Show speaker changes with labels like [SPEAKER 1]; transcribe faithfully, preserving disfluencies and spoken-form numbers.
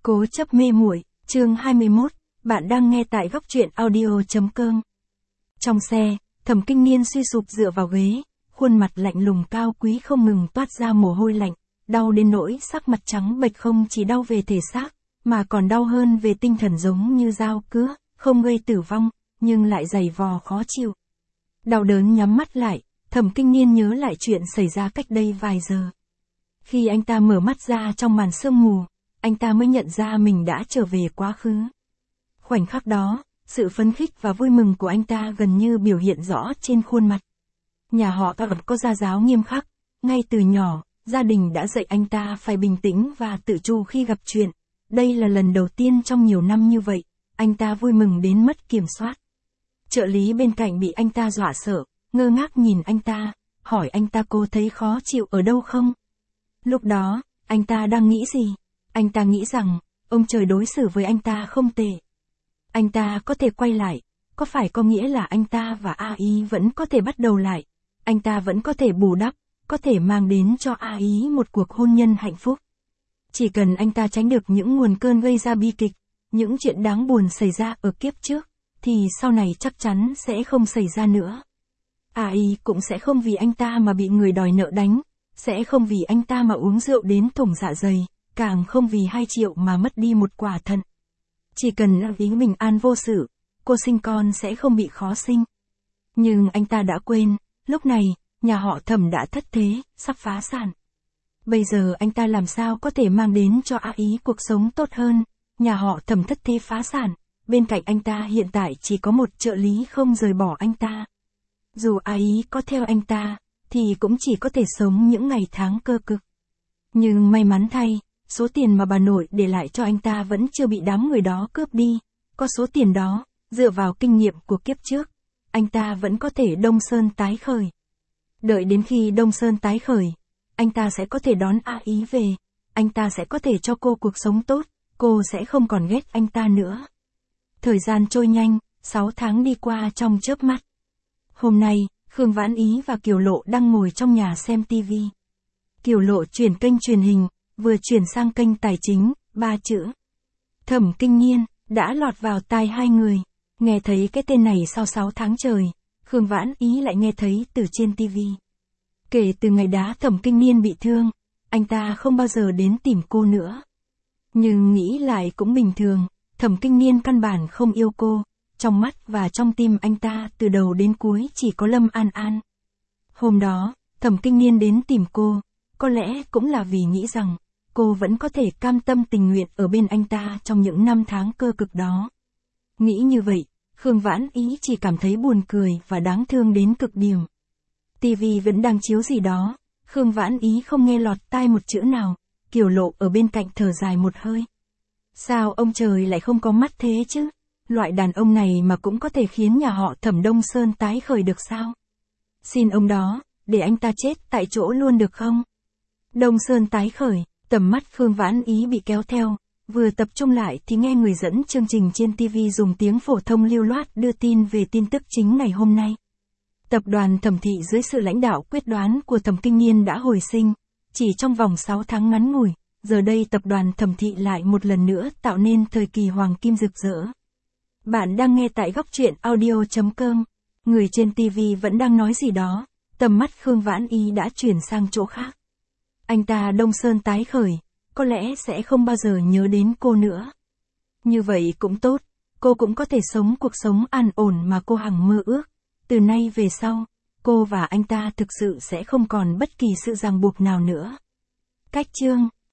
[SPEAKER 1] Cố chấp mê muội, chương hai mươi mốt, bạn đang nghe tại góc truyện audio.com. Trong xe, Thẩm Kinh Niên suy sụp dựa vào ghế, khuôn mặt lạnh lùng cao quý không ngừng toát ra mồ hôi lạnh, đau đến nỗi sắc mặt trắng bệch, không chỉ đau về thể xác, mà còn đau hơn về tinh thần, giống như dao cứa, không gây tử vong, nhưng lại dày vò khó chịu. Đau đớn nhắm mắt lại, Thẩm Kinh Niên nhớ lại chuyện xảy ra cách đây vài giờ. Khi anh ta mở mắt ra trong màn sương mù, anh ta mới nhận ra mình đã trở về quá khứ. Khoảnh khắc đó, sự phấn khích và vui mừng của anh ta gần như biểu hiện rõ trên khuôn mặt. Nhà họ Thẩm có gia giáo nghiêm khắc, ngay từ nhỏ, gia đình đã dạy anh ta phải bình tĩnh và tự chủ khi gặp chuyện. Đây là lần đầu tiên trong nhiều năm như vậy, anh ta vui mừng đến mất kiểm soát. Trợ lý bên cạnh bị anh ta dọa sợ, ngơ ngác nhìn anh ta, hỏi anh ta cô thấy khó chịu ở đâu không? Lúc đó, anh ta đang nghĩ gì? Anh ta nghĩ rằng, ông trời đối xử với anh ta không tệ. Anh ta có thể quay lại, có phải có nghĩa là anh ta và A Ý vẫn có thể bắt đầu lại, anh ta vẫn có thể bù đắp, có thể mang đến cho A Ý một cuộc hôn nhân hạnh phúc. Chỉ cần anh ta tránh được những nguồn cơn gây ra bi kịch, những chuyện đáng buồn xảy ra ở kiếp trước, thì sau này chắc chắn sẽ không xảy ra nữa. A Ý cũng sẽ không vì anh ta mà bị người đòi nợ đánh, sẽ không vì anh ta mà uống rượu đến thủng dạ dày, càng không vì hai triệu mà mất đi một quả thận. Chỉ cần A Ý bình an vô sự, cô sinh con sẽ không bị khó sinh. Nhưng anh ta đã quên, lúc này, nhà họ Thẩm đã thất thế, sắp phá sản. Bây giờ anh ta làm sao có thể mang đến cho A Ý cuộc sống tốt hơn? Nhà họ Thẩm thất thế phá sản, bên cạnh anh ta hiện tại chỉ có một trợ lý không rời bỏ anh ta. Dù A Ý có theo anh ta, thì cũng chỉ có thể sống những ngày tháng cơ cực. Nhưng may mắn thay, số tiền mà bà nội để lại cho anh ta vẫn chưa bị đám người đó cướp đi. Có số tiền đó, dựa vào kinh nghiệm của kiếp trước, anh ta vẫn có thể Đông Sơn tái khởi. Đợi đến khi Đông Sơn tái khởi, anh ta sẽ có thể đón A Ý về, anh ta sẽ có thể cho cô cuộc sống tốt, cô sẽ không còn ghét anh ta nữa. Thời gian trôi nhanh, sáu tháng đi qua trong chớp mắt. Hôm nay, Khương Vãn Ý và Kiều Lộ đang ngồi trong nhà xem tivi. Kiều Lộ chuyển kênh truyền hình, vừa chuyển sang kênh tài chính, ba chữ Thẩm Kinh Niên đã lọt vào tai hai người. Nghe thấy cái tên này sau sáu tháng trời, Khương Vãn Ý lại nghe thấy từ trên tivi. Kể từ ngày đá Thẩm Kinh Niên bị thương, anh ta không bao giờ đến tìm cô nữa. Nhưng nghĩ lại cũng bình thường, Thẩm Kinh Niên căn bản không yêu cô, trong mắt và trong tim anh ta từ đầu đến cuối chỉ có Lâm An An. Hôm đó, Thẩm Kinh Niên đến tìm cô, có lẽ cũng là vì nghĩ rằng, cô vẫn có thể cam tâm tình nguyện ở bên anh ta trong những năm tháng cơ cực đó. Nghĩ như vậy, Khương Vãn Ý chỉ cảm thấy buồn cười và đáng thương đến cực điểm. Tivi vẫn đang chiếu gì đó, Khương Vãn Ý không nghe lọt tai một chữ nào, Kiều Lộ ở bên cạnh thở dài một hơi. Sao ông trời lại không có mắt thế chứ? Loại đàn ông này mà cũng có thể khiến nhà họ Thẩm Đông Sơn tái khởi được sao? Xin ông đó, để anh ta chết tại chỗ luôn được không? Đông Sơn tái khởi, tầm mắt Khương Vãn Ý bị kéo theo, vừa tập trung lại thì nghe người dẫn chương trình trên tivi dùng tiếng phổ thông lưu loát đưa tin về tin tức chính ngày hôm nay. Tập đoàn Thẩm Thị dưới sự lãnh đạo quyết đoán của Thẩm Kinh Niên đã hồi sinh, chỉ trong vòng sáu tháng ngắn ngủi, giờ đây tập đoàn Thẩm Thị lại một lần nữa tạo nên thời kỳ hoàng kim rực rỡ. Bạn đang nghe tại góc truyện audio.com, người trên tivi vẫn đang nói gì đó, tầm mắt Khương Vãn Ý đã chuyển sang chỗ khác. Anh ta Đông Sơn tái khởi, có lẽ sẽ không bao giờ nhớ đến cô nữa. Như vậy cũng tốt, cô cũng có thể sống cuộc sống an ổn mà cô hằng mơ ước. Từ nay về sau, cô và anh ta thực sự sẽ không còn bất kỳ sự ràng buộc nào nữa. Cách chương